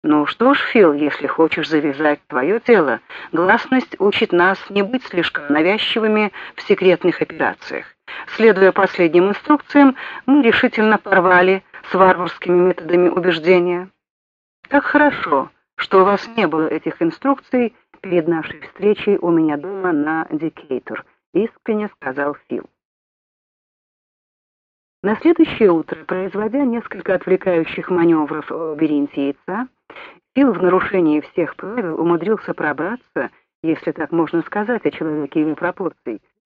Ну что ж, Фил, если хочешь завязать твое дело, гласность учит нас не быть слишком навязчивыми в секретных операциях. Следуя последним инструкциям, мы решительно порвали с варварскими методами убеждения. Как хорошо, что у вас не было этих инструкций перед нашей встречей у меня дома на Дикейтор, искренне сказал Фил. На следующее утро, производя несколько отвлекающих маневров в лабиринте яйца, Фил в нарушении всех правил умудрился пробраться, если так можно сказать о человеке его пропорций,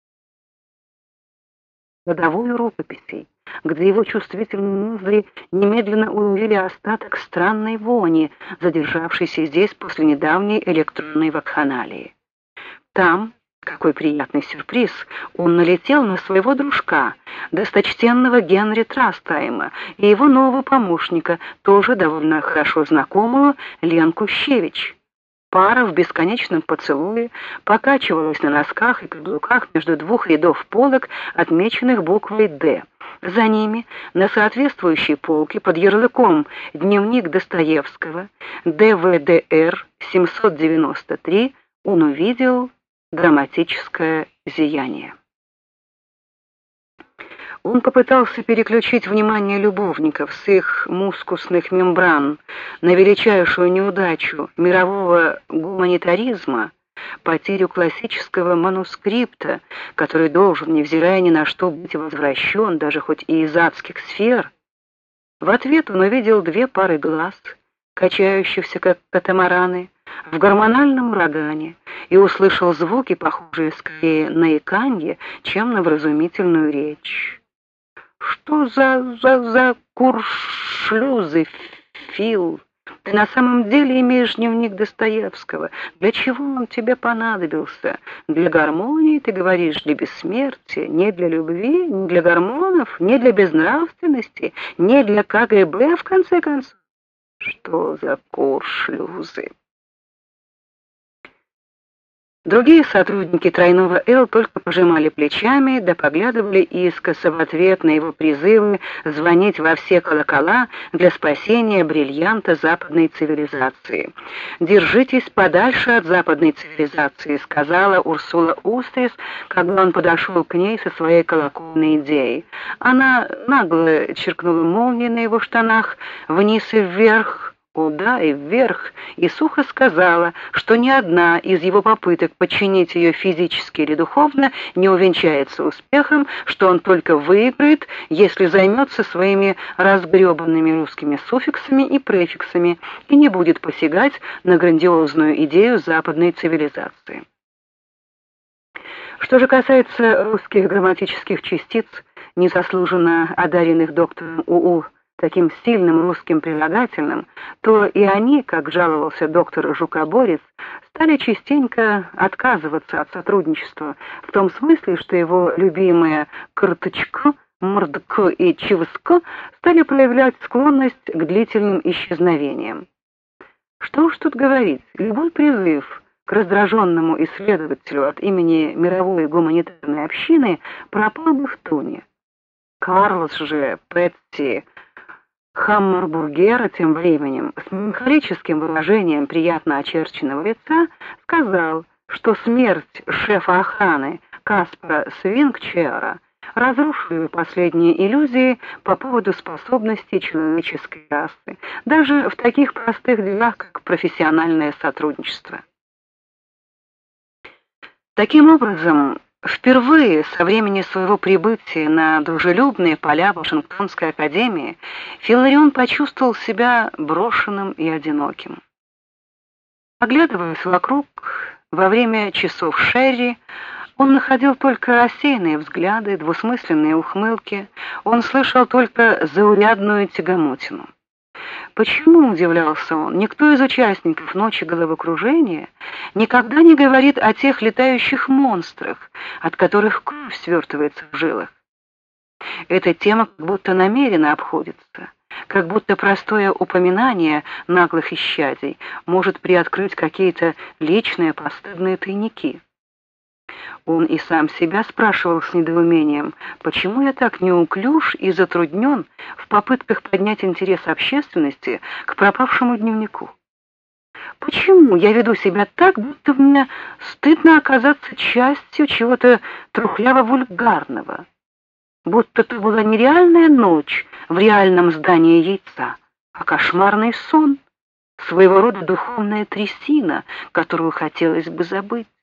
кладовую рукописей, где его чувствительные ноздри немедленно уловили остаток странной вони, задержавшейся здесь после недавней электронной вакханалии. Там, какой приятный сюрприз, он налетел на своего дружка, досточтенного Генри Трастайма, и его нового помощника, тоже довольно хорошо знакомого, Ленку Щевич. Пара в бесконечном поцелуе покачивалась на носках и каблуках между двух рядов полок, отмеченных буквой «Д». За ними, на соответствующей полке под ярлыком «Дневник Достоевского», ДВДР 793, он увидел драматическое зияние. Он попытался переключить внимание любовников с их мускусных мембран на величайшую неудачу мирового гуманитаризма, потерю классического манускрипта, который должен, невзирая ни на что, быть возвращен, даже хоть и из адских сфер. В ответ он увидел две пары глаз, качающихся как катамараны, в гормональном урагане, и услышал звуки, похожие скорее на иканье, чем на вразумительную речь. «Что за куршлюзы, Фил? Ты на самом деле имеешь дневник Достоевского. Для чего он тебе понадобился? Для гармонии, ты говоришь, для бессмертия, не для любви, не для гормонов, не для безнравственности, не для КГБ, в конце концов? Что за куршлюзы?» Другие сотрудники тройного «Л» только пожимали плечами, да поглядывали искоса в ответ на его призывы звонить во все колокола для спасения бриллианта западной цивилизации. «Держитесь подальше от западной цивилизации», — сказала Урсула Устрис, когда он подошел к ней со своей колокольной идеей. Она нагло черкнула молнией на его штанах вниз и вверх, куда и вверх, и сухо сказала, что ни одна из его попыток подчинить ее физически или духовно не увенчается успехом, что он только выиграет, если займется своими разгребанными русскими суффиксами и префиксами и не будет посягать на грандиозную идею западной цивилизации. Что же касается русских грамматических частиц, незаслуженно одаренных доктором УУ таким сильным русским прилагательным, то и они, как жаловался доктор Жукоборец, стали частенько отказываться от сотрудничества, в том смысле, что его любимые «карточка», «мордко» и «чивско» стали проявлять склонность к длительным исчезновениям. Что уж тут говорить, любой призыв к раздраженному исследователю от имени мировой гуманитарной общины пропал бы в туне. Карлос же Петти Хаммербургера тем временем с меланхолическим выражением приятно очерченного лица сказал, что смерть шефа охраны Каспара Свингчера разрушила последние иллюзии по поводу способностей человеческой расы, даже в таких простых делах, как профессиональное сотрудничество. Таким образом, впервые со времени своего прибытия на дружелюбные поля Вашингтонской академии Филарион почувствовал себя брошенным и одиноким. Оглядываясь вокруг, во время часов Шерри, он находил только рассеянные взгляды, двусмысленные ухмылки, он слышал только заурядную тягомотину. Почему, удивлялся он, никто из участников «Ночи головокружения» никогда не говорит о тех летающих монстрах, от которых кровь свертывается в жилах? Эта тема как будто намеренно обходится, как будто простое упоминание наглых исчадий может приоткрыть какие-то личные постыдные тайники. Он и сам себя спрашивал с недоумением, почему я так неуклюж и затруднен в попытках поднять интерес общественности к пропавшему дневнику. Почему я веду себя так, будто мне стыдно оказаться частью чего-то трухляво-вульгарного, будто это была не реальная ночь в реальном здании яйца, а кошмарный сон, своего рода духовная трясина, которую хотелось бы забыть.